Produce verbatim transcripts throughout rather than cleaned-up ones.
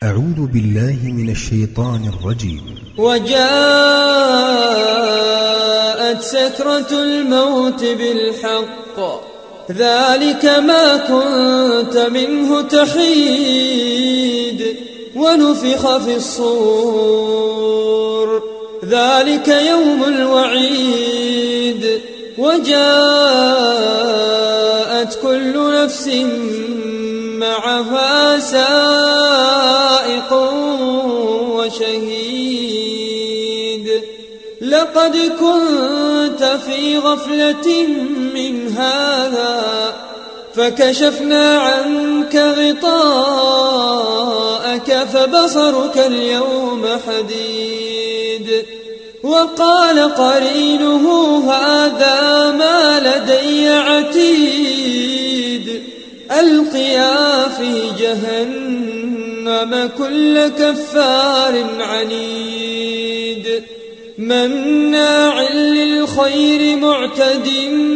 أعوذ بالله من الشيطان الرجيم. وجاءت سكرة الموت بالحق ذلك ما كنت منه تحيد ونفخ في الصور ذلك يوم الوعيد وجاءت كل نفس معها سائق وشهيد لقد كنت في غفلة من هذا فكشفنا عنك غطاءك فبصرك اليوم حديد وقال قرينه هذا ما لدي عتيد ألقيا في جهنم كل كفار عنيد مناع للخير معتد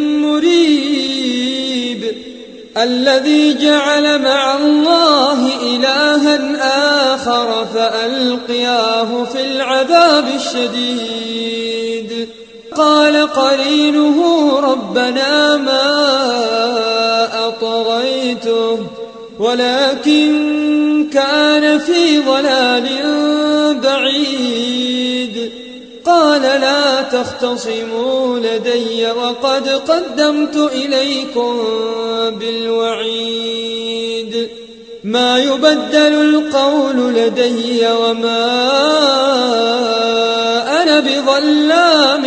مريب الذي جعل مع الله إلها آخر فألقياه في العذاب الشديد قال قرينه ربنا ما أطغيته ولكن كان في ضلال بعيد قال لا تختصموا لدي وقد قدمت إليكم بالوعيد ما يبدل القول لدي وما أنا بظلام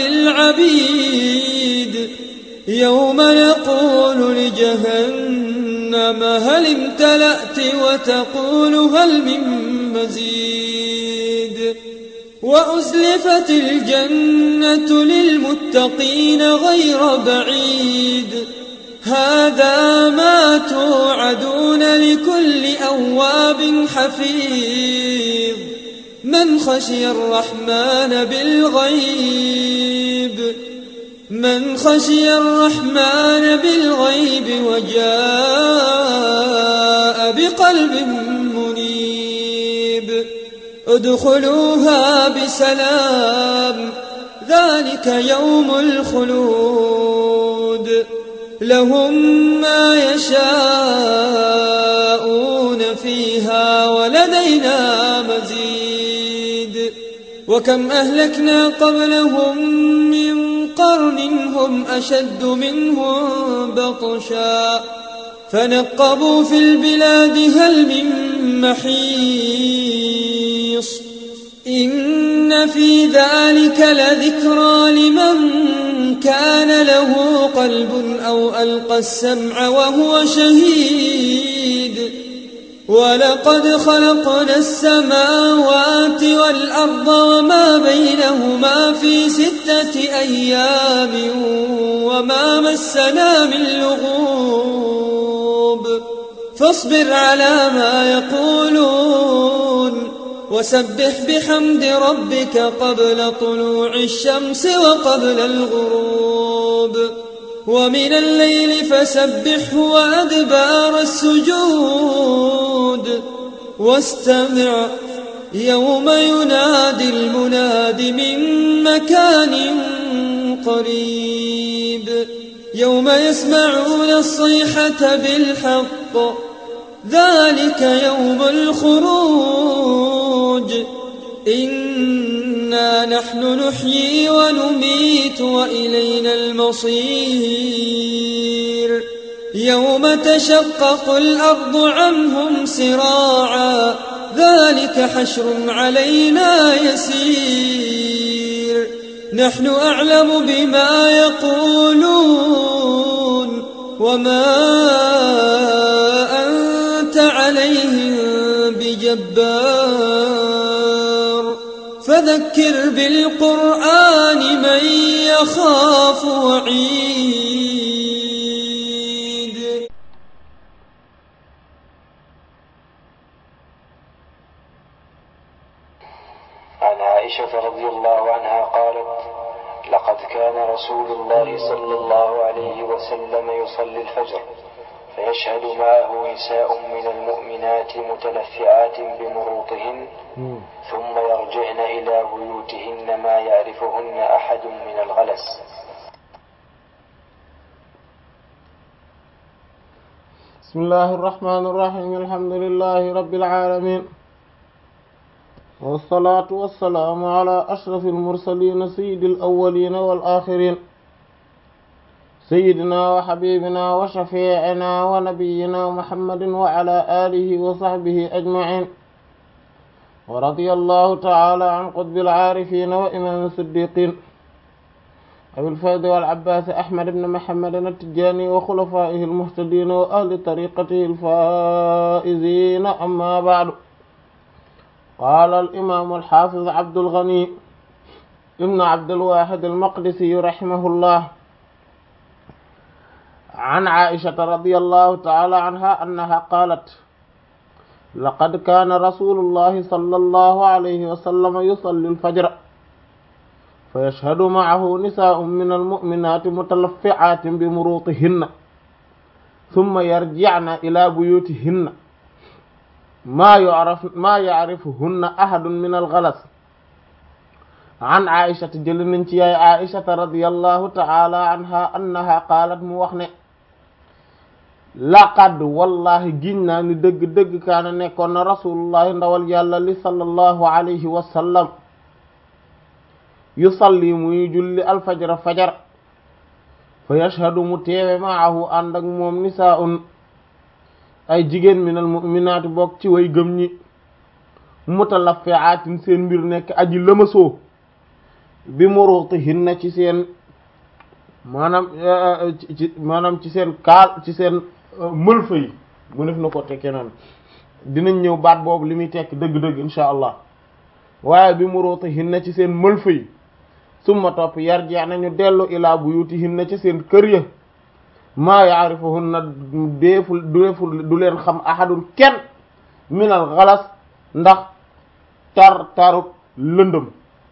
للعبيد يوم نقول لجهنم هل امتلأت وتقول هل من مزيد وأزلفت الجنة للمتقين غير بعيد هذا ما توعدون لكل أواب حفيظ من خشي الرحمن بالغيب من خشي الرحمن بالغيب وجاء بقلب منيب ادخلوها بسلام ذلك يوم الخلود لهم ما يشاءون فيها ولدينا مزيد وكم أهلكنا قبلهم من قرن هم أشد منهم بطشا فنقبوا في البلاد هل من محيص إن في ذلك لذكرى لمن كان له قلب أو ألقى السمع وهو شهيد ولقد خلقنا السماوات والأرض وما بينهما في ستة أيام وما مسنا من لغوب فاصبر على ما يقولون وسبح بحمد ربك قبل طلوع الشمس وقبل الغروب ومن الليل فسبحه وأدبار السجود واستمع يوم ينادي المناد من مكان قريب يوم يسمعون الصيحة بالحق ذلك يوم الخروج إنا نحن نحيي ونميت وإلينا المصير يوم تشقق الأرض عنهم سراعا ذلك حشر علينا يسير نحن أعلم بما يقولون وما أنت عليهم بجبار فذكر بالقرآن من يخاف وعيد. عن عائشة رضي الله عنها قالت لقد كان رسول الله صلى الله عليه وسلم يصلي الفجر فيشهد معه نساء من المؤمنات متلفعات بمروطهن ثم يرجعن إلى بيوتهن ما يعرفهن أحد من الغلس. بسم الله الرحمن الرحيم. الحمد لله رب العالمين، والصلاة والسلام على أشرف المرسلين سيد الأولين والآخرين، سيدنا وحبيبنا وشفيعنا ونبينا محمد وعلى آله وصحبه أجمعين، ورضي الله تعالى عن قطب العارفين وإمام الصديقين أبي الفيض والعباس أحمد بن محمد التجاني وخلفائه المهتدين وأهل طريقته الفائزين. أما بعد، قال الإمام الحافظ عبد الغني ابن عبد الواحد المقدسي رحمه الله عن عائشة رضي الله تعالى عنها أنها قالت: لقد كان رسول الله صلى الله عليه وسلم يصلي الفجر فيشهد معه نساء من المؤمنات متلفعات بمروطهن ثم يرجعن إلى بيوتهن ما يعرف ما يعرفهن أحد من الغلس. عن عائشة جلننتي عائشة رضي الله تعالى عنها أنها قالت موخنة: laqad wallahi ginnaa ni dëgg dëgg kaana nekkoon na rasulullahi ndawal yàlla li sallallahu alayhi wa sallam yusalli muy julli alfajra fajar fa yashhadu mu teewe maahu ànd ak moom nisaa'un ay jigéen minal mu'minaati bokk ci way gëm ñi mutalaffi'aatin seen mbir nekk aji lëmasoo bi muruutihinna ci seen maanaam ci maanaam ci seen kaal ci seen mëlfa yi mu def na ko tekkee noonu. dinañ ñëw baat boobu li muy tekk dëgg-dëgg insha allah. waaye bi muruutihinna ci seen mëlfa yi summa topp yarji' nañu dellu ilaa buyutihinna ci seen kër ya maa ya'rifuhunna deeful deeful du leen xam ahadun kenn minal galas ndax tar taruk lëndëm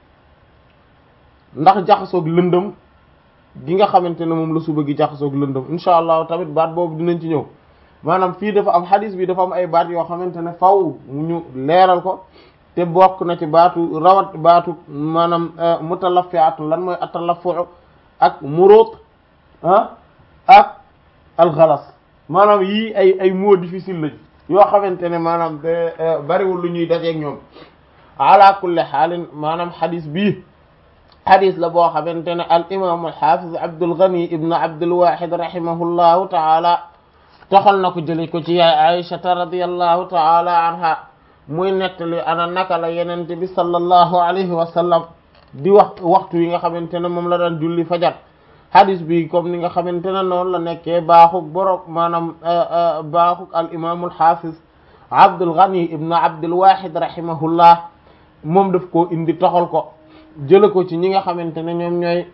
ndax jaxasoog lëndëm gi nga xamante ne moom la suba gi jaxasoog lëndëm insha allah. tamit baat boobu dinañ ci ñëw. maanaam fii dafa am xadis bi dafa am ay baat yoo xamante ne faw ñu leeral ko te bokk na ci baatu rawat baatu maanaam mutalaffi'atu lan mooy atalaffu ak murut ah ak alxalas. maanaam yii ay ay mots difficile lañ yoo xamante ne maanaam bariwul lu ñuy dajeeg ñoom. ala kulli xaalin maanaam xadis bii xadis la boo xamante ne al imam al hafiz Abdul Ghani ibn Abdul Wahid rahimahullahu taala toxal na ko jële ko ci yaay Aïshata radiyallahu taala anha muy nettali ana naka la yenente bi sallallahu alayhi wa sallam di wax waxtu yi nga xamante ne moom la daan julli fajar. xadis bi comme ni nga xamante ne noonu la nekkee baaxuk borom maanaam baaxuk al imam al hafiz Abdul Ghani ibn Abdul Wahid rahimahullah moom daf koo indi toxal ko jële ko ci ñi nga xamante ne ñoom ñooy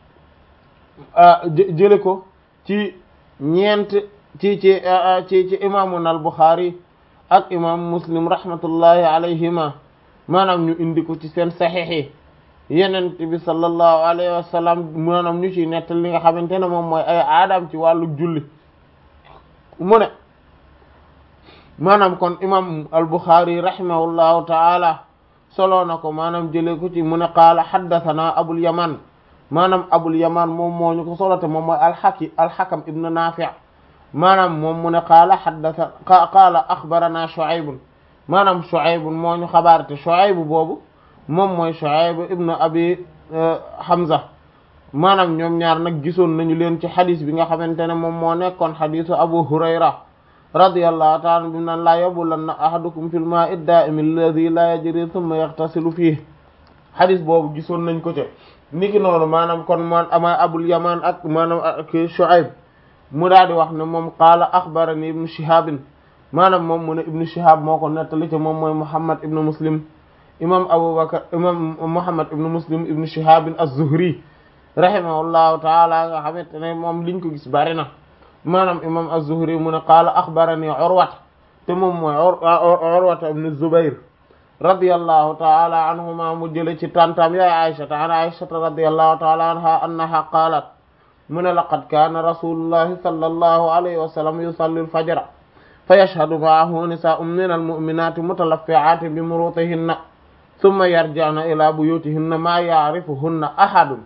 jële ko ci ñeent ci ci ci ci imaamun al Bukhari ak imam Muslim rahmatullahi alayhima maanaam ñu indi ko ci seen saxiix yi yenent bi sallallahu alayhi wa sallam maanaam ñu ciy nettal li nga xamante ne moom mooy ay aadam ci wàllu julli. mu ne maanaam kon imam al Bukhari rahimahullahu taala solo na ko maanaam jëlee ko ci mu ne qaala haddathana abul yaman maanaam abul yaman moom moo ñu ko solo te moom mooy alxaki alxakam ibn nafi' maanaam moom mu ne qaala haddatha qaala axbarana shu'ayb maanaam shu'ayb moo ñu xabaar te shu'ayb boobu moom mooy shu'ayb ibn abi hamza maanaam ñoom ñaar nag gisoon nañu leen ci xadis bi nga xamante ne moom moo nekkoon xadisu abu hurayra radiyallahu ta'ala bi naan laa yabulanna ahadukum fil ma'i ad-da'im alladhi la yajri thumma yaghtasilu fihi xadis boobu gisoon nañ ko ci niki noonu maanaam kon man ama abul yaman ak maanaam ak Shu'ayb mu daal di wax ne moom qaala akhbarani ibnu Shihab maanaam moom mu ne ibnu Shihab moo ko nettali te moom mooy Muhammad ibnu Muslim imam Abu Bakr imam Muhammad ibnu Muslim ibnu Shihab az-Zuhri rahimahullahu ta'ala nga xamante ne moom liñ ko gis bari na maanaam imam az-Zuhri mu ne qaala axbarani Urwa te moom mooy Urwa ibn Zubayr radiyallahu ta'ala anhuma mu jële ci tantam yaay Aisha an Aisha radiyallahu ta'ala anha annaha qaalat mu ne laqad kaana rasulullahi sallallahu alayhi wa sallam yusalli al-fajra fa yashhadu ma'ahu nisaa'un min al-mu'minati mutalaffi'atin bi murutihinna thumma yarji'na ila buyutihinna ma ya'rifuhunna ahadun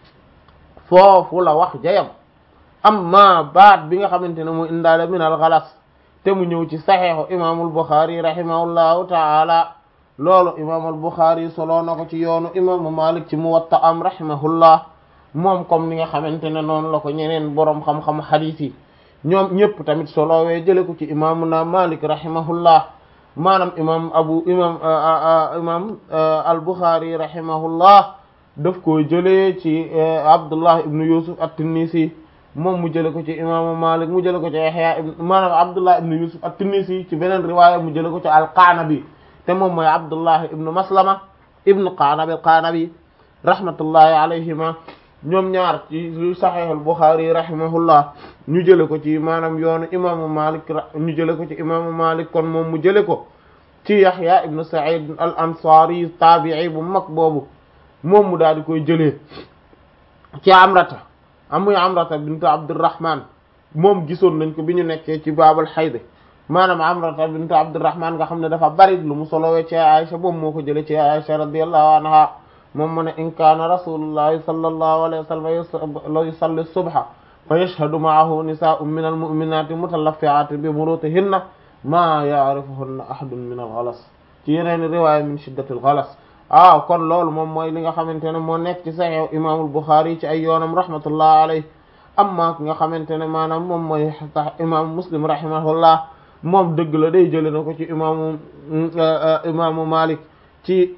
foofu la wax jayam amma baat bi nga xamante ne mu indaale min al-ghalas te mu ñëw ci saxiixu imaamul Buxaari rahimahullahu ta'ala loolu imaamul Buxaari solo na ko ci yoonu imaamu Maalik ci Muwatta am rahimahullah moom comme ni nga xamante ne noonu la ko ñeneen boroom xam-xam xadiis yi ñoom ñëpp tamit solowee jële ko ci imaamuna Maalik rahimahullah maanaam imam abu imam imam al-Bukhari rahimahullah daf ko jëlee ci Abdullah ibn Yusuf at-Tinnisi moom mu jële ko ci imaamu Malik mu jële ko ci Yahya maanaam Abdullah ibn Yusuf at-Tinnisi ci beneen riwaaya mu jële ko ci al-Qanabi te moom mooy Abdullah ibn Maslama ibn Qanabi al-Qanabi rahmatullahi alayhima ñoom ñaar ci Sahih al-Bukhari rahimahullah ñu jële ko ci maanaam yoonu imaamu Malik ñu jële ko ci imaamu Malik kon moom mu jële ko ci Yahya ibn Sa'id al-Ansari tabi'i bu mag boobu moom mu daal di koy jëlee ci Amrata amuy Amrata bint Abdurrahman moom gisoon nañ ko bi ñu nekkee ci baabul hayd maanaam Amrata bint Abdurrahman nga xam ne dafa bari lu mu solowee ci Aisha boobu moo ko jëlee ci Aisha radiyallahu anha moom mu ne in kaana rasulullahi sallallahu alayhi wa sallam yusalli subha fa yashhadu ma'ahu nisaa'un min al-mu'minati mutalaffi'atin bi murutihinna ma ya'rifuhunna ahadun min al-ghalas ci yeneen riwaaya min shiddati al-ghalas ah kon loolu moom mooy li nga xamante ne moo nekk ci Sahih imaamul Bukhari ci ay yoonam rahmatullahi alayhi amma ki nga xamante ne maanaam moom mooy tax imaamu Muslim rahimahullah moom dëgg la day jëlee na ko ci imaamu imaamu Malik ci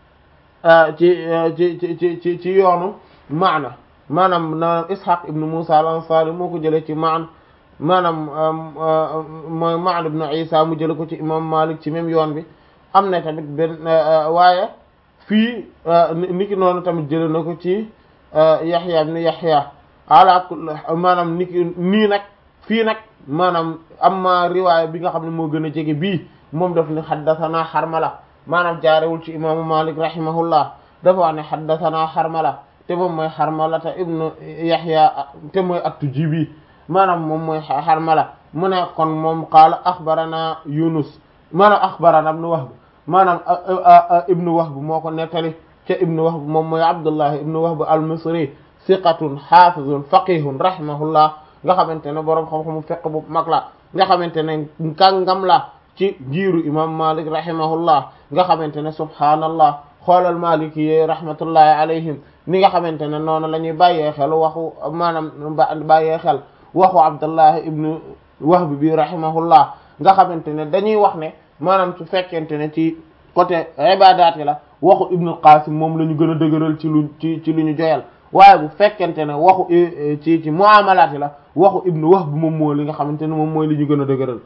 ci ci ci ci ci yoonu maana maanaam na Ishaq ibn Musa al-Ansari moo ko jëlee ci maan maanaam mooy Ma'n ibn Isa mu jëlee ko ci imam Malik ci même yoon bi am na tamit benn waaye fii niki noonu tamit jëlee na ko ci Yahya ibn Yahya ala maanaam niki nii nag fii nag maanaam amma riwaaya bi nga xam ne moo gën a jege bii moom daf ne haddathana Harmala maanaam jaarewul ci imaamu Malik rahimahullah dafa wax ne haddathana Harmala te moom mooy Harmalata ibnu Yahya te mooy at-Tujibi maanaam moom mooy Harmala mu ne kon moom qaala axbarana Yunus maanaam axbarana ibnu Wahb maanaam ibnu Wahb moo ko nettali ca ibnu Wahb moom mooy Abdullah ibnu Wahb al-Misri siqatun xaafizun faqihun rahimahullah nga xamante ne boroom xam-xamu fiqh bu mag la nga xamante ne kàngam la ci jiiru imam Malik rahimahullah nga xamante ne subhaanallah xoolal Maliki yi rahmatullahi alayhim ni nga xamante ne noonu la ñuy bàyyee xel waxu maanaam bàyyee xel waxu Abdullah ibnu Wahb bi rahimahullah nga xamante ne dañuy wax ne maanaam su fekkente ne ci côté ibadaat yi la waxu Ibnu Qasim moom la ñu gën a dëgëral ci lu ci ci lu ñu joyal waaye bu fekkente ne waxu ci ci muamalaat yi la waxu Ibnu Wahb moom mooy li nga xamante ne moom mooy li ñu gën a dëgëral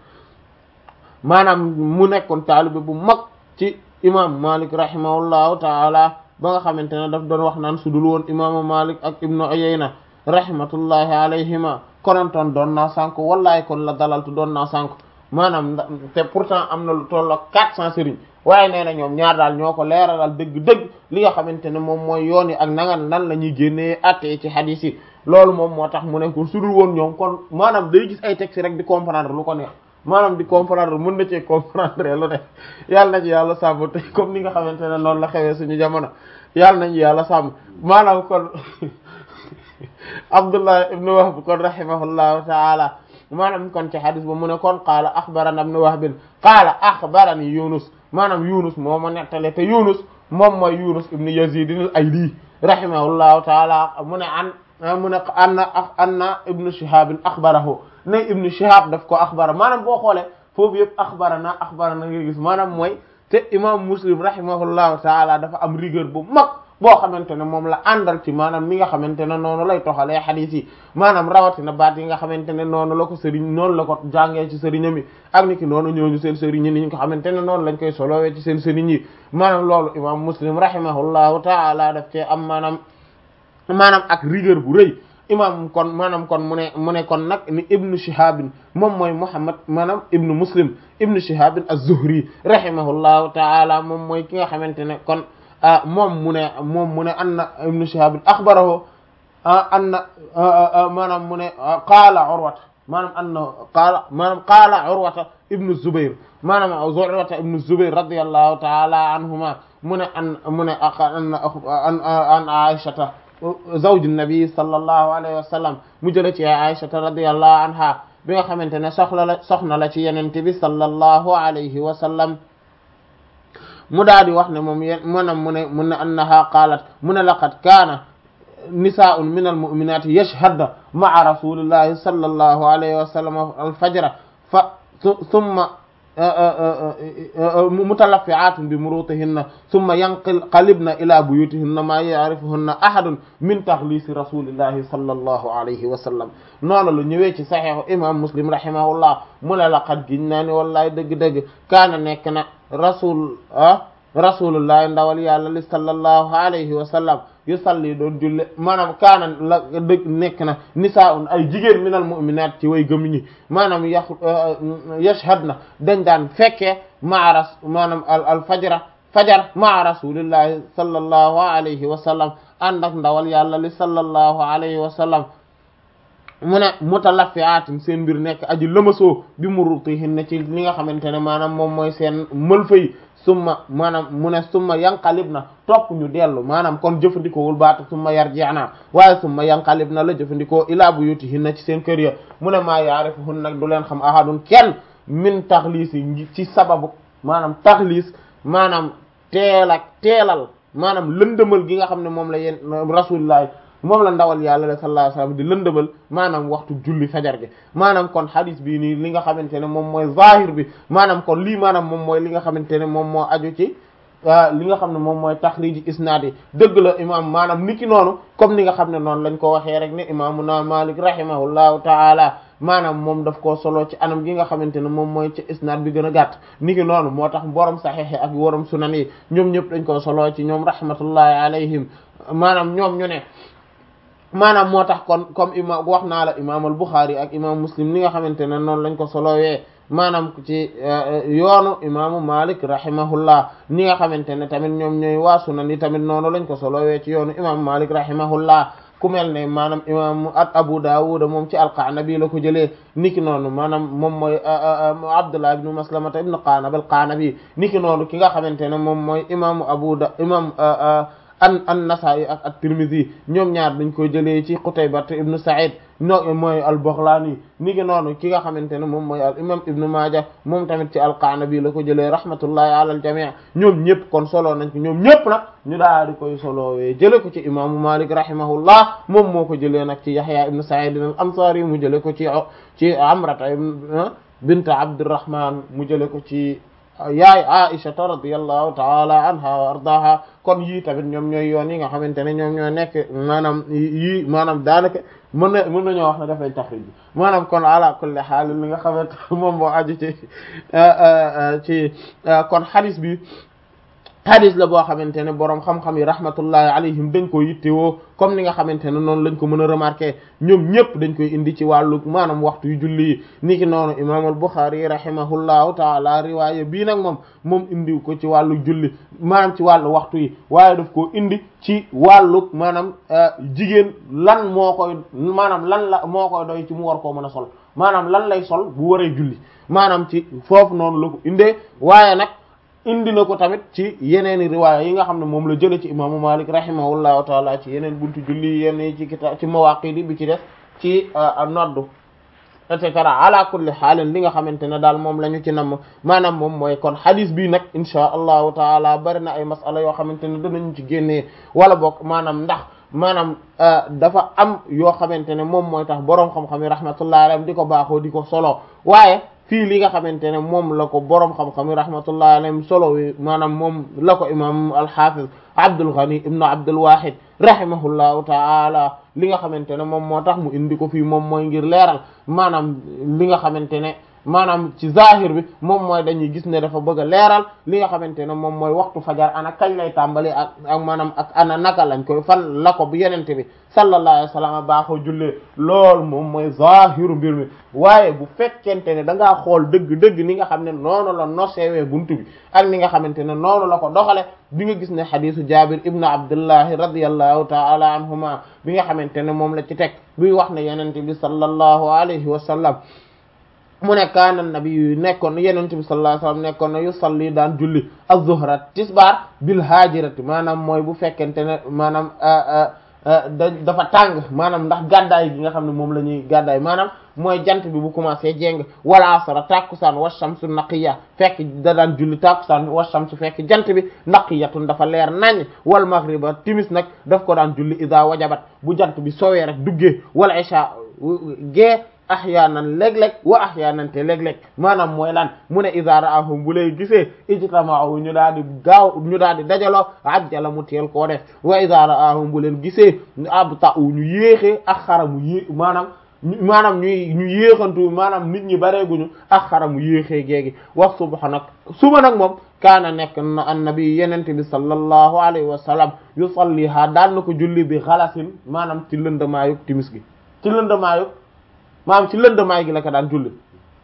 maanaam mu nekkoon taalibe bu mag ci imam Malik rahimahullahu taala ba nga xamante ne daf doon wax naan su dul woon imaamu Malik ak Ibnu Uyayna rahmatullahi alayhima konontoon doon naa sànk wallahi kon la dalaltu doon naa sànk maanaam te pourtant am na lu tollo quatre cents sëriñ waaye nee na ñoom ñaar daal ñoo ko leeralal dëgg-dëgg li nga xamante ne moom mooy yoon yi ak nangan nan la ñuy génnee attee ci hadith yi loolu moom moo tax mu ne ko su dul woon ñoom kon maanaam day gis ay textes rek di comprendre lu ko neex maanaam di comprendre mën na cee comprendre lu ne yàlla na ci yàlla sàmm te comme ni nga xamante ne noonu la xewee suñu jamono yàlla nañu yàlla sàmm maanaam kon Abdullah ibn Wahb kon rahimahullahu ta'ala maanaam kon ci hadis ba mu ne kon qaala axbarana ibn Wahb qaala axbarani Yunus maanaam Yunus moo ma nettale te Yunus moom mooy Yunus ibn Yazid al-Ayli rahimahullahu ta'ala mu ne an mu ne anna anna ibn Shihab axbarahu ne ibn Shihab daf ko axbara maanaam boo xoolee foofu yëpp axbarana axbarana nga gis maanaam mooy te imam Muslim rahimahullahu ta'ala dafa am rigueur bu mag boo xamante ne moom la àndal ci maanaam mi nga xamante ne noonu lay toxalee xadiis yi maanaam rawatina baat yi nga xamante ne noonu la ko sëriñ noonu la ko jàngee ci sëriñam yi ak ni ki noonu ñooñu seen sëriñ yi ni nga xamante ne noonu lañ koy solowee ci seen sëriñ yi maanaam loolu imam Muslim rahimahullahu ta'ala daf cee am maanaam maanaam ak rigueur bu rëy imam kon maanaam kon mu ne mu ne kon nag ni ibnu Shihab moom mooy Muhammad maanaam ibnu Muslim ibnu Shihab az-Zuhri rahimahullahu ta'ala moom mooy ki nga xamante ne kon moom mu ne moom mu ne anna ibnu Shihab axbarahu anna maanaam mu ne qaala urwata maanaam anna qaala maanaam qaala urwata ibnu zubair maanaam urwata ibnu zubair radiyallahu ta'ala anhuma mu ne an mu ne an aishata zawju nabi sallallahu alayhi wa sallam mu jële ci aishata radiyallahu anha bi nga xamante ne soxla la soxna la ci yenente bi sallallahu alayhi wa sallam mu daal di wax ne moom yeen maanaam mu ne mu ne annaha qaalat mu ne laqad kaana nisaa'un min al-mu'minaati yashhadna ma'a rasulillahi sallallahu alayhi wa sallam al-fajra fa thumma mutalaffi'aatun bi murutihinna thumma yanqalibna ila buyutihinna ma ya'rifuhunna ahadun min taghliisi rasulillahi sallallahu alayhi wa sallam noonu la ñëwee ci saxiixu imam Muslim rahimahullah mu ne laqad giñ naa ni wallahi dëgg-dëgg kaana nekk na rasul ah rasulullahi ndawal yàlla li sallallahu alayhi wa sallam yusalli doon julle maanaam kaana la dëgg nekk na nisaa'un ay jigéen minal mu'minaat ci way gëm ñi maanaam ya yashhadna dañ daan fekkee maa ras maanaam al al fajra fajar maa rasulillahi sallallahu alayhi wa sallam ànd ak ndawal yàlla li sallallahu alayhi wa sallam mu ne mutalaffi'aatin seen mbir nekk aji lëmasoo bi murutihinna ci li nga xamante ne maanaam moom mooy seen mëlfa yi summa maanaam mu ne summa yanqalibna topp ñu dellu maanaam kon jëfandikoowul baatu summa yarji'na waaye summa yanqalibna la jëfandikoo ilaa buyutihinna ci seen kër ya mu ne maa ya'rifuhun nag du leen xam ahadun kenn min taxliis yi ci sababu maanaam taxliis maanaam teel ak teelal maanaam lëndëmal gi nga xam ne moom la yéen rasulullah moom la ndawal yàlla la sallallahu alayhi wasallam di lëndëmal maanaam waxtu julli fajar gi maanaam kon hadith bii nii li nga xamante ne moom mooy zahir bi maanaam kon lii maanaam moom mooy li nga xamante ne moom moo aju ci li nga xam ne moom mooy taxriji isnaad yi dëgg la imam maanaam niki noonu comme ni nga xam ne noonu lañ ko waxee rek ne imaamuna Malik rahimahullahu taala maanaam moom daf koo solo ci anam gi nga xamante ne moom mooy ci isnaad bi gën a gàtt niki noonu moo tax borom saxiix ak borom sunan yi ñoom ñëpp dañ koo solo ci ñoom rahmatullahi alayhim maanaam ñoom ñu ne maanaam moo tax kon comme imam wax naa la imam al-Bukhari ak imam Muslim li nga xamante ne noonu lañ ko solowee maanaam ci yoonu imaamu Malik rahimahullah ni nga xamante ne tamit ñoom ñooy waa sunan ni tamit noonu lañ ko solowee ci yoonu imam Malik rahimahullah ku mel ne maanaam imam at Abu Dawud moom ci al-Qanabi la ko jëlee niki noonu maanaam moom mooy Abdullah ibn Maslamata ibn Qanab al-Qanabi niki noonu ki nga xamante ne moom mooy imaamu Abu Da imam an an-Nasa'i ak at-Tirmidhi ñoom ñaar dañ koy jëlee ci Qutayba ibn Sa'id no mooy al-Baghlani ni ngi noonu ki nga xamante ne moom mooy al imam Ibn Maaja moom tamit ci al-Qanabi la ko jëlee rahmatullahi ala al-jami' ñoom ñëpp kon solo nañ ko ñoom ñëpp nag ñu daal di koy solowee jëlee ko ci imaamu Malik rahimahullah moom moo ko jëlee nag ci Yahya ibn Sa'id al-Ansari mu jëlee ko ci ci Amrata bint Abdurrahman mu jëlee ko ci yaay Aisha radiyallahu ta'ala anha wa ardaha kon yii tamit ñoom ñooy yoon yi nga xamante ne ñoom ñoo nekk maanaam yii maanaam daanaka mën na mën nañoo wax ne dafay taxrij bi maanaam kon ala kulli haal li nga xamante moom moo aju ci ci kon hadith bi hadith la boo xamante ne boroom xam-xam yi rahmatullahi alayhim dañ ko yittewoo comme ni nga xamante ne noonu lañ ko mën a remarquer ñoom ñëpp dañ koy indi ci wàllu maanaam waxtu yu julli yi niki noonu imam al-Bukhari rahimahullahu taala riwaaya bii nag moom moom indiw ko ci wàllu julli maanaam ci wàllu waxtu yi waaye daf koo indi ci wàllu maanaam jigéen lan moo koy maanaam lan la moo koy doy ci mu war koo mën a sol maanaam lan lay sol bu waree julli maanaam ci foofu noonu la ko indee waaye nag indi na ko tamit ci yeneeni riwaaya yi nga xam ne moom la jële ci imaamu Malik rahimahullahu taala ci yeneen buntu julli yenn ci kita ci mawaqidi bi ci def ci noddu et cetera ala kulli xaalin li nga xamante ne daal moom la ñu ci namm maanaam moom mooy kon hadith bi nag insha allahu taala bari na ay masala yoo xamante ne danañu ci génnee wala bokk maanaam ndax maanaam dafa am yoo xamante ne moom mooy tax boroom xam-xam yi rahmatullahi alayhim di ko baaxoo di ko solo waaye fii li nga xamante ne moom la ko boroom xam-xam yi rahmatullahi alayhim solo wi maanaam moom la ko imam al-Hafiz Abdul Ghani ibnu Abdul Wahid rahimahullahu ta'ala li nga xamante ne moom moo tax mu indi ko fii moom mooy ngir leeral maanaam li nga xamante ne maanaam ci zahir bi moom mooy dañuy gis ne dafa bëgg a leeral li nga xamante ne moom mooy waxtu fajar ana kañ lay tàmbali ak ak maanaam ak ana naka lañ koy fan la ko bu yenente bi sallallahu alayhi wa sallam baaxoo jullee loolu moom mooy zahiru mbir mi waaye bu fekkente ne da ngaa xool dëgg-dëgg ni nga xam ne noonu la nosewee buntu bi ak ni nga xamante ne noonu la ko doxale bi nga gis ne xadisu Jabir ibn Abdullahi radiyallahu ta'ala anhuma bi nga xamante ne moom la ci teg buy wax ne yenente bi sallallahu alayhi wa sallam mu ne kaana nabi yu nekkoon yenente bi sallallahu alayhi wa sallam nekkoon na yusalli daan julli az-zuhra tisbaar bil haajirati maanaam mooy bu fekkente ne maanaam da dafa tàng maanaam ndax gàddaay gi nga xam ne moom la ñuy gàddaay maanaam mooy jant bi bu commencé jéng wala asara tàkkusaan wa shamsu naqiya fekk da daan julli tàkkusaan wa shamsu fekk jant bi naqiyatun dafa leer nañ wal maghriba timis nag daf ko daan julli ida wajabat bu jant bi sowee rek duggee wala isha gee ahyaanan léeg-léeg wa ahyaanan te léeg-léeg maanaam mooy lan mu ne iza ra'ahum bu lay gisee ijtama'u ñu daal di gaaw ñu daal di dajaloo ajjala mu teel koo def wa iza ra'ahum bu leen gisee abta'u ñu yéexee ak xaramu yé maanaam maanaam ñuy ñu yéexantu maanaam nit ñi bareeguñu ak xaramu yéexee géegi wax suba nag suba nag moom kaana nekk na annabi yenente bi sallallahu alayhi wa sallam yusalliha daan na ko julli bi xalasin maanaam ci lëndamaayu timis gi ci lëndamaayu maanaam ci lëndamaay gi la ko daan julli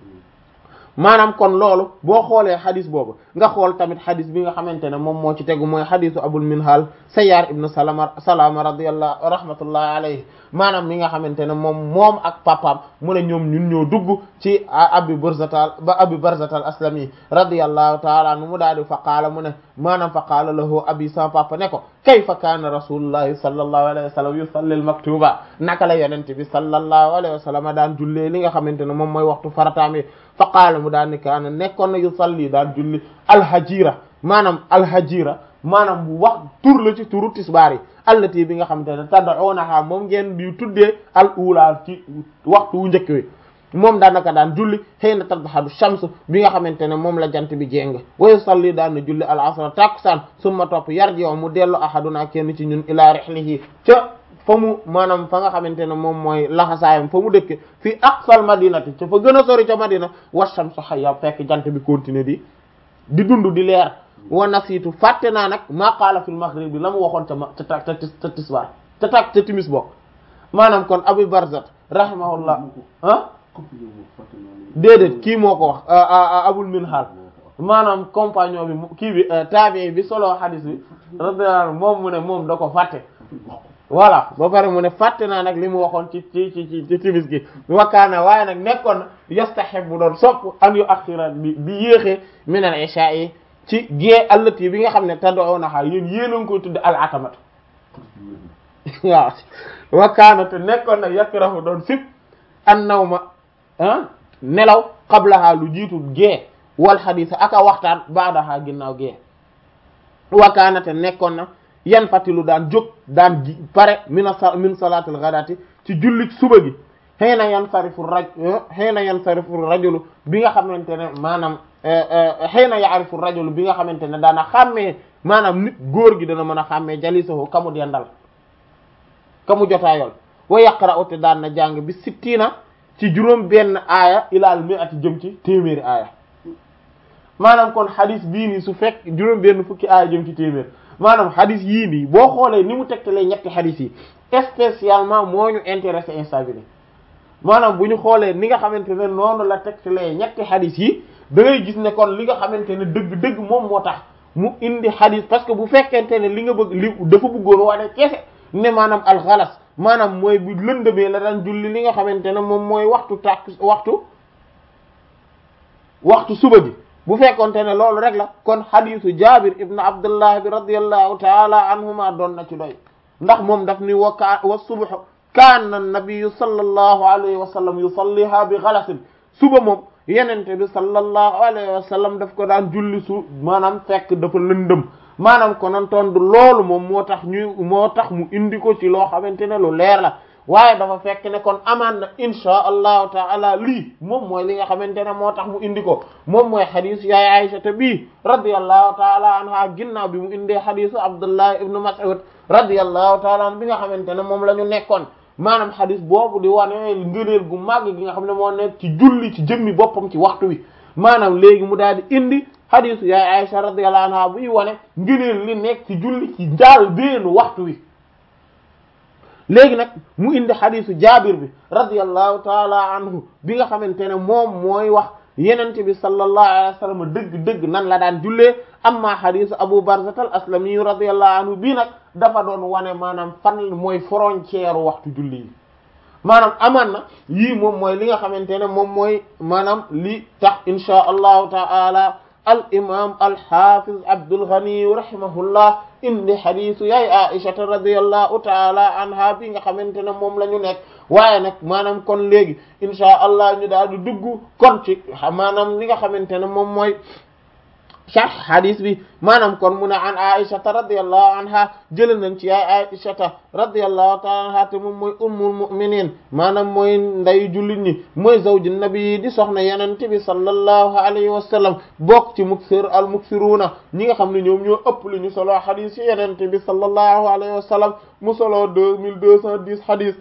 maanaam kon loolu boo xoolee xadis boobu nga xool tamit xadis bi nga xamante ne moom moo ci tegu mooy xadisu abul minhal sayyar ibn salama salama radiyallahu rahmatullahi alayhi maanaam mi nga xamante ne moom moom ak papaam mu ne ñoom ñun ñoo dugg ci abi barzatal ba abi barzatal aslami radiyallahu ta'ala anhu mu daal di fa qaala mu ne maanaam fa qaala lahu abi sa papa ne ko kayfa kaana rasulullahi sallallahu alayhi wa sallam yusalli al maktuba naka la yonente bi sallallahu alayhi wa sallam daan jullee li nga xamante ne moom mooy waxtu farataam yi fa qaala mu daan ni kaana nekkoon na yusalli daan julli alhajira maanaam alhajira maanaam bu wax tur la ci turu tisbaar yi allati bi nga xamante ne tad'unaha moom ngeen di tuddee al ula ci waxtu wu njëkk wi moom daanaka daan julli hayna tadhhadu shams bi nga xamante ne moom la jant bi jéng wa yusalli daan na julli al asra takusaan summa topp yarji mu dellu ahaduna kenn ci ñun ila rihlihi ca fa mu maanaam fa nga xamante ne moom mooy laxasaayam fa mu dëkk fii aqsal madinati ca fa gën a sori ca madina wa shamsu hayya fekk jant bi continuer di di dund di leer wa nasiitu fàtte naa nag maa qaala fil maghrib bi la mu waxoon ca ma ca ta ca tisbaar ca tak ca timis bokk maanaam kon Abu Barzat rahimahullah ah déedéet kii moo ko wax Abul Minhal maanaam compagnon bi kii bi tabi'i bi solo hadis bi radiyallahu moom mu ne moom da ko fàtte voilà ba pare mu ne fàtte naa nag li mu waxoon ci ci ci ci timis gi wakkaana waaye nag nekkoon na yastahibu doon sopp an yu axira bi bi yéexee min al isha yi ci gée allati bi nga xam ne tad'unaha yéen yéen a ngi koy tudde al atamat waaw wakkaana te nekkoon na yakrahu doon sip an nawma ah nelaw qablaha lu jiitu gée wal hadith aka waxtaan ba'daha ginnaaw gée wakkaana te nekkoon na yan fatilu daan jóg daan gi pare min min salaatul ghadati ci jullit suba gi xëy na yan sarifu raj xëy na yan sarifu rajulu bi nga xamante ne maanaam xëy na yaarifu rajulu bi nga xamante ne daana xàmmee maanaam nit góor gi dana mën a xàmmee jalisahu kamu dendal kamu jotaayool wa yaqra'u te daan na jàng bi sittina ci juróom benn aaya ilaal mi'ati jëm ci téeméeri aaya maanaam kon hadis bii nii su fekk juróom benn fukki aaya jëm ci téeméer maanaam hadis yii nii boo xoolee ni mu tegtalee ñetti hadis yi spécialement moo ñu intéressé instant bi nii maanaam bu ñu xoolee ni nga xamante ne noonu la tegtalee ñetti hadis yi da ngay gis ne kon li nga xamante ne dëgg-dëgg moom moo tax mu indi hadis parce que bu fekkente ne li nga bëgg li dafa bëggoon wane kese ne maanaam alxalas maanaam mooy bu lëndëmee la daan julli li nga xamante ne moom mooy waxtu tàkk waxtu waxtu suba gi bu fekkonte ne loolu rek la kon hadisu Jabir ibn Abdullah bi radiyallahu ta'ala anhuma doon na ci doy ndax moom daf ni wa ka wa subh kaana an-nabiyyu sallallahu alayhi wa sallam yusalliha bi ghalasin suba moom yenente bi sallallahu alayhi wa sallam daf ko daan julli su maanaam fekk dafa lëndëm maanaam konoon tondu loolu moom moo tax ñu moo tax mu indi ko ci loo xamante ne lu leer la waaye dafa fekk ne kon amaan na insha allahu taala lii moom mooy li nga xamante ne moo tax mu indi ko moom mooy xadisu yaay Aisha te bii radiyallahu taala anha ginnaaw bi mu indee xadisu Abdullah ibn Mas'ud radiyallahu taala an bi nga xamante ne moom la ñu nekkoon maanaam xadis boobu di wane ngëneel gu màgg gi nga xam ne moo nekk ci julli ci jëmmi boppam ci waxtu wi maanaam léegi mu daal di indi xadisu yaay Aisha radiyallahu anha buy wane ngëneel li nekk ci julli ci njaal beenu waxtu wi léegi nag mu indi xadisu Jaabir bi radiyallahu taala anhu bi nga xamante ne moom mooy wax yenente bi sallallahu alayhi wa sallam dëgg-dëgg nan la daan jullee amma xadisu Abu Barzat al Aslami radiyallahu anhu bii nag dafa doon wane maanaam fan mooy frontière waxtu julli yi maanaam amaan na yii moom mooy li nga xamante ne moom mooy maanaam li tax insha allahu taala al imam al hafiz Abdul Ghani rahimahullah indi xadisu yaay Aisha radiyallahu taala anha bi nga xamante ne moom la ñu nekk waaye nag maanaam kon léegi insha allah ñu daal di dugg kon ci maanaam li nga xamante ne moom mooy sharh hadis bi maanaam kon mu ne an Aisha radiyallahu anha jëlee nañ ci yaay Aisha radiyallahu ta'ala anha te moom mooy ummul mu'minin maanaam mooy nday jullit ñi mooy zawju nabi di soxna yonent bi sallallahu alayhi wa sallam bokk ci muksir al muksiruna ñi nga xam ne ñoom ñoo ëpp li ñu solo hadis yi yonent bi sallallahu alayhi wa sallam mu solo deux mille deux cent dix hadis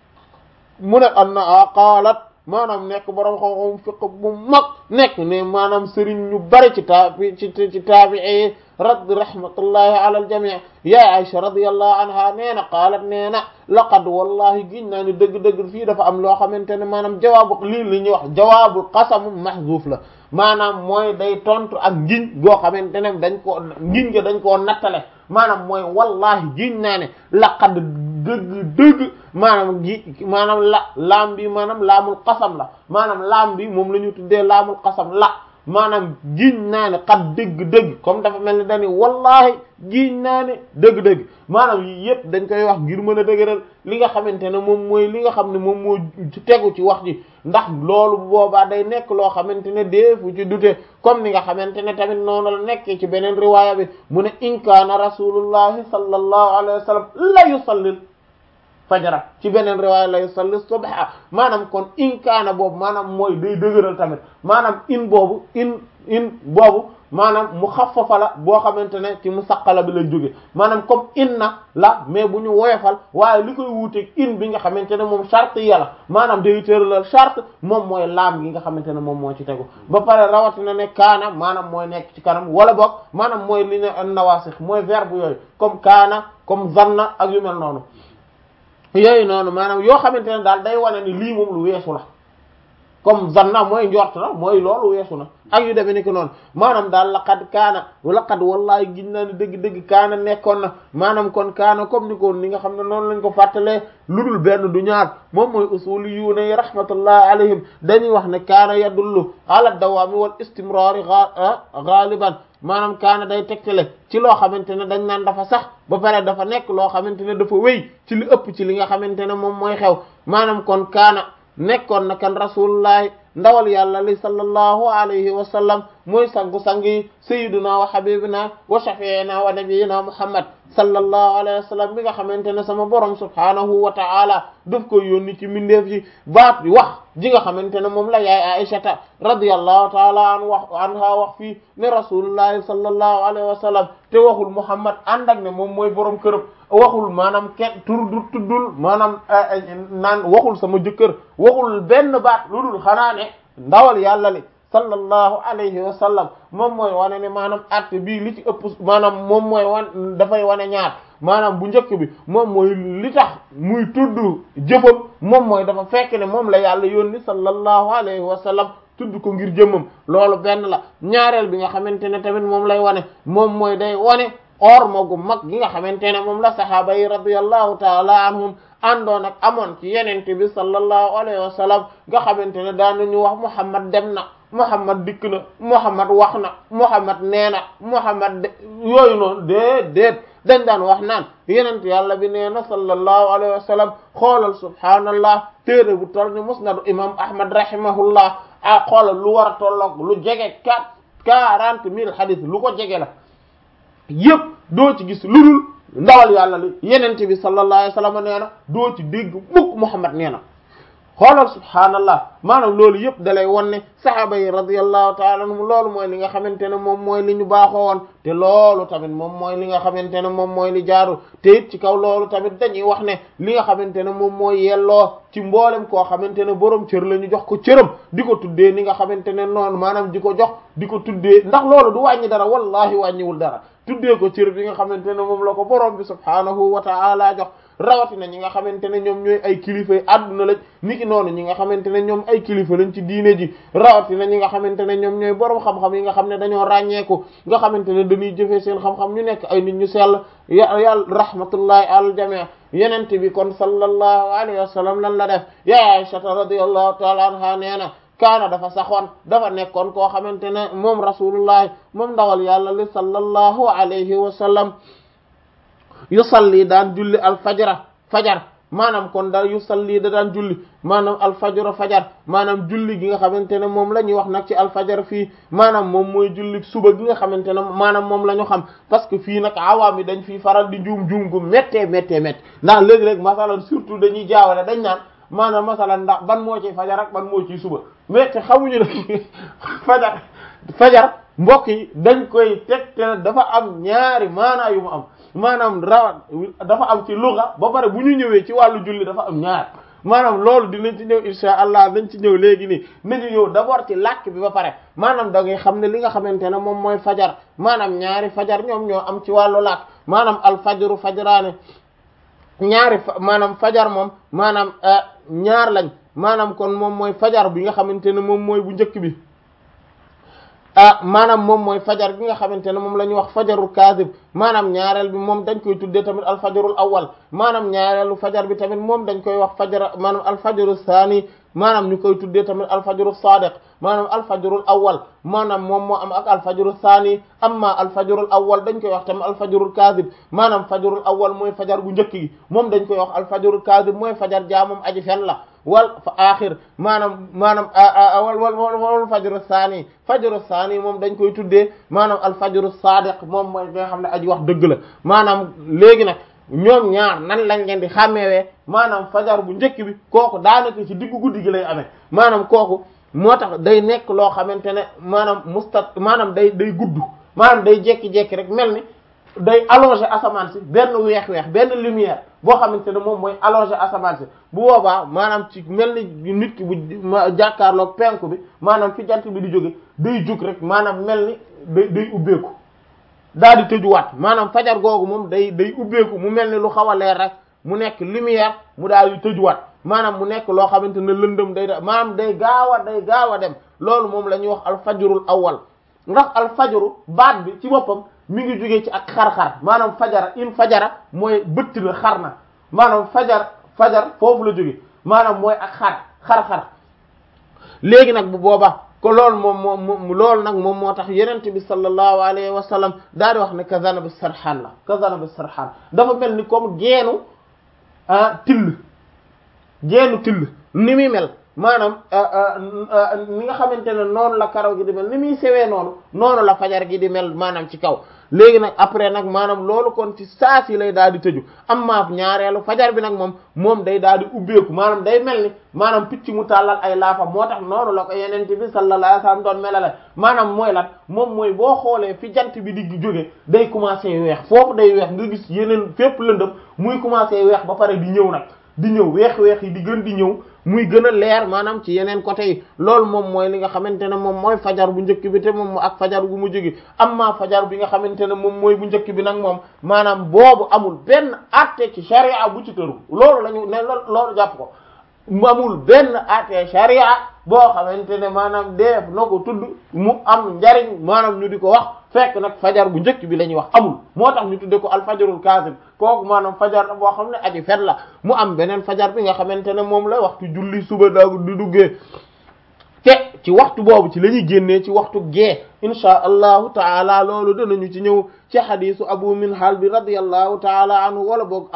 mu ne anna qaalat maanaam nekk borom xam-xam fiqh bu mag nekk ne maanaam sëriñ ñu bari ci taabi ci ci taabi'i rad rahmatullahi ala al jami' ya Aisha radiyallahu anha nee na qaalat nee na laqad wallahi giñ naa ni dëgg-dëgg fii dafa am loo xamante ne maanaam jawaabu lii li ñuy wax jawaabul qasam mahzuuf la maanaam mooy day tontu ak ngiñ goo xamante ne dañ koo ngiñ nga dañ koo nattale maanaam mooy wallahi giñ naa ne laqad dëgg dëgg maanaam gi maanaam la laam bi maanaam laamul qasam la maanaam laam bi moom la ñu tuddee laamul qasam la maanaam giñ naa ne xat dëgg-dëgg comme dafa mel ni dañu wallahi giñ naa ne dëgg-dëgg maanaam yi yëpp dañ koy wax ngir mën a dëgëral li nga xamante ne moom mooy li nga xam ne moom moo tegu ci wax ji ndax loolu boobaa day nekk loo xamante ne deefu ci dute comme ni nga xamante ne tamit noonu la nekkee ci beneen riwaaya bi mu ne in kaana rasulullahi sallallahu alayhi wa sallam la yusallil fajara ci beneen riwaaya la yusalli subha maanaam kon in kaana boobu maanaam mooy day dëgëral tamit maanaam in boobu in in boobu maanaam mu xaffafa la boo xamante ne ci mu saqala bi lañ jóge maanaam comme inna la mais bu ñu woyofal waaye li koy wuuteeg in bi nga xamante ne moom charte yàlla maanaam day tëralal charte moom mooy laam gi nga xamante ne moom moo ci tegu ba pare rawatina ne kaana maanaam mooy nekk ci kanam wala boog maanaam mooy li ne nawaasix mooy verbe yooyu comme kaana comme zanna ak yu mel noonu yooyu noonu maanaam yoo xamante ne daal day wane ni lii moom lu weesu la comme zanna mooy njort na mooy loolu weesu na ak yu demee ni ko noonu maanaam daal laqad kaana laqad wallahi gis naa ni dëgg-dëgg kaana nekkoon na maanaam kon kaana comme ni ko ni nga xam ne noonu lañ ko fàttalee lu dul benn du ñaar moom mooy usuliyuuna yi rahmatullahi alayhim dañuy wax ne kaana yadullu ala dawaami wal istimraari ghaliban maanaam kaana day tegtale ci loo xamante ne dañ naan dafa sax ba pare dafa nekk loo xamante ne dafa wéy ci li ëpp ci li nga xamante ne moom mooy xew maanaam kon kaana nekkoon na kan rasulullahi ndawal yàlla li sallallahu alayhi wa sallam mooy sangu-sang yi sayyiduna wa habibina wa shafi'ina wa nabiyina muhammad sallallahu alayhi wa sallam bi nga xamante ne sama borom subhanahu wa ta'ala daf ko yónni ci mindeef yi baat bi wax ji nga xamante ne moom la yaay aishata radiyallahu ta'ala an wax anha wax fii ne rasulullahi sallallahu alayhi wa sallam te waxul muhammad ànd ak ne moom mooy borom këram waxul maanaam kenn tur du tuddul maanaam naan waxul sama jëkkër waxul benn baat lu dul xanaa ne ndawal yàlla li sallallahu alayhi wa sallam moom mooy wane ne maanaam acte bii li ci ëpp maanaam moom mooy wan dafay wane ñaar maanaam bu njëkk bi moom mooy li tax muy tudd jëfam moom mooy dafa fekk ne moom la yàlla yónni sallallahu alayhi wa sallam tudd ko ngir jëmmam loolu benn la ñaareel bi nga xamante ne tamit moom lay wane moom mooy day wane or magu mag gi nga xamante ne moom la sahaaba yi radiyallahu taala anhum àndoon ak amoon ci yenente bi sallallahu alayhi wa sallam nga xamante ne daanuñu wax muhammad dem na muhammad dikk na muhammad wax na muhammad nee na muhammad yooyu noonu déet déet dañ daan wax naan yenente yàlla bi nee na sallallahu alayhi wa sallam xoolal subhaanallah téere bu toll ni musnadu imam ahmad rahimahullah a xoolal lu war a tolloog lu jege quatre quarante mille hadith lu ko jege la yëpp doo ci gis lu dul ndawal yàlla li yenente bi sallallahu alayhi wa sallam nee na doo ci dégg mukk muhammad nee na xoolal subhaanallah maanaam loolu yëpp dalay won ne sahaaba yi radiyallahu ta'ala anhum loolu mooy li nga xamante ne moom mooy li ñu baaxoo woon te loolu tamit moom mooy li nga xamante ne moom mooy li jaaru te it ci kaw loolu tamit dañuy wax ne li nga xamante ne moom mooy yelloo ci mboolem koo xamante ne borom cër la ñu jox ko cëram di ko tuddee ni nga xamante ne noonu maanaam di ko jox di ko tuddee ndax loolu du wàññi dara wallahi wàññiwul dara tuddee ko cër bi nga xamante ne moom la ko borom bi subhaanahu wa ta'ala jox rawatina ñi nga xamante ne ñoom ñooy ay kilifa yi àdduna lañ niki noonu ñi nga xamante ne ñoom ay kilifa lañ ci diine ji rawatina ñi nga xamante ne ñoom ñooy borom xam-xam yi nga xam ne dañoo ràññeeku nga xamante ne dañuy jëfee seen xam-xam ñu nekk ay nit ñu sell ya yàlla rahmatullahi al jami' yenente bi kon sallallahu alayhi wa sallam lan la def ya Aisha radiyallahu ta'ala anha nee na kaana dafa saxoon dafa nekkoon koo xamante ne moom rasulullah moom ndawal yàlla li sallallahu alayhi wa sallam yusalli daan julli al fajra fajar maanaam kon da yusalli da daan julli maanaam al fajra fajar maanaam julli gi nga xamante ne moom la ñuy wax nag ci al fajar fii maanaam moom mooy julli suba gi nga xamante ne maanaam moom la ñu xam parce que fii nag awaam yi dañ fii faral di juum juum gu méttee méttee méttee ndax léegi-léeg masalan surtout dañuy jaawale dañ naan maanaam masalan ndax ban moo ci fajar ak ban moo ci suba mais te xamuñu ne fajar fajar mbokk yi dañ koy teg te dafa am ñaari maanaa yu mu am maanaam rawat dafa am ci lugha ba pare bu ñu ñëwee ci wàllu julli dafa am ñaar maanaam loolu dinañ ci ñëw insha allah dañ ci ñëw léegi nii nañu ñëw d'abord ci làkk bi ba pare maanaam da ngay xam ne li nga xamante ne moom mooy fajar maanaam ñaari fajar ñoom ñoo am ci wàllu làkk maanaam al fajru fajraane ñaari maanaam fajar moom maanaam ñaar lañ maanaam kon moom mooy fajar bi nga xamante ne moom mooy bu njëkk bi ah maanaam moom mooy fajar bi nga xamante ne moom la ñuy wax fajarul kaazib maanaam ñaareel bi moom dañ koy tuddee tamit al fajarul awwal maanaam ñaareelu fajar bi tamit moom dañ koy wax fajar maanaam al fajarul saani maanaam ñu koy tuddee tamit al fajarul saadiq maanaam al fajarul awwal maanaam moom moo am ak al fajarul saani amma al fajarul awwal dañ koy wax tamit al fajarul kaazib maanaam fajarul awwal mooy fajar bu njëkk gi moom dañ koy wax al fajarul kaazib mooy fajar jaa moom aji fen la wal fa axir maanaam maanaam wal wal wal fajru saani fajru saani moom dañ koy tuddee maanaam al fajru saadiq moom mooy nga xam ne aji wax dëgg la maanaam léegi nag ñoom ñaar nan lañ leen di xàmmeewee maanaam fajar bu njëkk bi kooku daanaka ci diggu guddi gi lay amee maanaam kooku moo tax day nekk loo xamante ne maanaam mustat maanaam day day gudd maanaam day jekki-jekki rek mel ni day allonger asamaan si benn weex-weex benn lumière boo xamante ne moom mooy allonger asamaan si bu boobaa maanaam ci mel ni nit ki bu jàkkaarloog penku bi maanaam fi jant bi di jóge day jug rek maanaam mel ni day day ubbeeku daal di tëjuwaat maanaam fajar googu moom day day ubbeeku mu mel ni lu xaw a leer rek mu nekk lumière mu daal di tëjuwaat maanaam mu nekk loo xamante ne lëndëm day da maanaam day gaaw a day gaaw a dem loolu moom la ñuy wax alfajrul awwal ndax alfajru baat bi ci boppam mi ngi jógee ci ak xar-xar maanaam fajara in fajara mooy bëtt na xar na maanaam fajar fajar foofu la jóge maanaam mooy ak xar xar-xar léegi nag bu boobaa ko loolu moom moom loolu nag moom moo tax yenente bi sallallahu alayhi wa sallam daal di wax ne kazana bi sarxaan la kazana bi sarxaan dafa mel ni comme geenu ah till geenu till ni muy mel maanaam ni nga xamante ne noonu la karaw gi di mel ni muy sewee noonu noonu la fajar gi di mel maanaam ci kaw léegi nag après nag maanaam loolu kon ci saa si lay daal di tëju amma ñaareelu fajar bi nag moom moom day daal di ubbeeku maanaam day mel ni maanaam picc mu tàllal ay laafa moo tax noonu la ko yeneen bi sallallahu alayhi wasallam doon melale maanaam mooy lan moom mooy boo xoolee fi jant bi di jóge day commencé weex foofu day weex nga gis yeneen fépp lëndëm muy commencé weex ba pare di ñëw nag di ñëw weex-weex yi di gën di ñëw muy gën a leer maanaam ci yeneen côté yi loolu moom mooy li nga xamante ne moom mooy fajar bu njëkk bi te moom ak fajar bu mujj gi amma fajar bi nga xamante ne moom mooy bu njëkk bi nag moom maanaam boobu amul benn àtte ci sharia bu ci tëru loolu lañu ne loolu jàpp ko amul benn àtte sharia boo xamante ne maanaam def na ko tudd mu am njariñ maanaam ñu di ko wax fekk nag fajar bu njëkk bi la ñuy wax amul moo tax ñu tudde ko al fajarul kaazib kooku maanaam fajar la boo xam ne aji fet la mu am beneen fajar bi nga xamante ne moom la waxtu julli suba daagu di duggee te ci waxtu boobu ci la ñuy génnee ci waxtu gee insha allahu taala loolu danañu ci ñëw ci xadiisu abu minhal bi radiyallahu taala anhu wala boog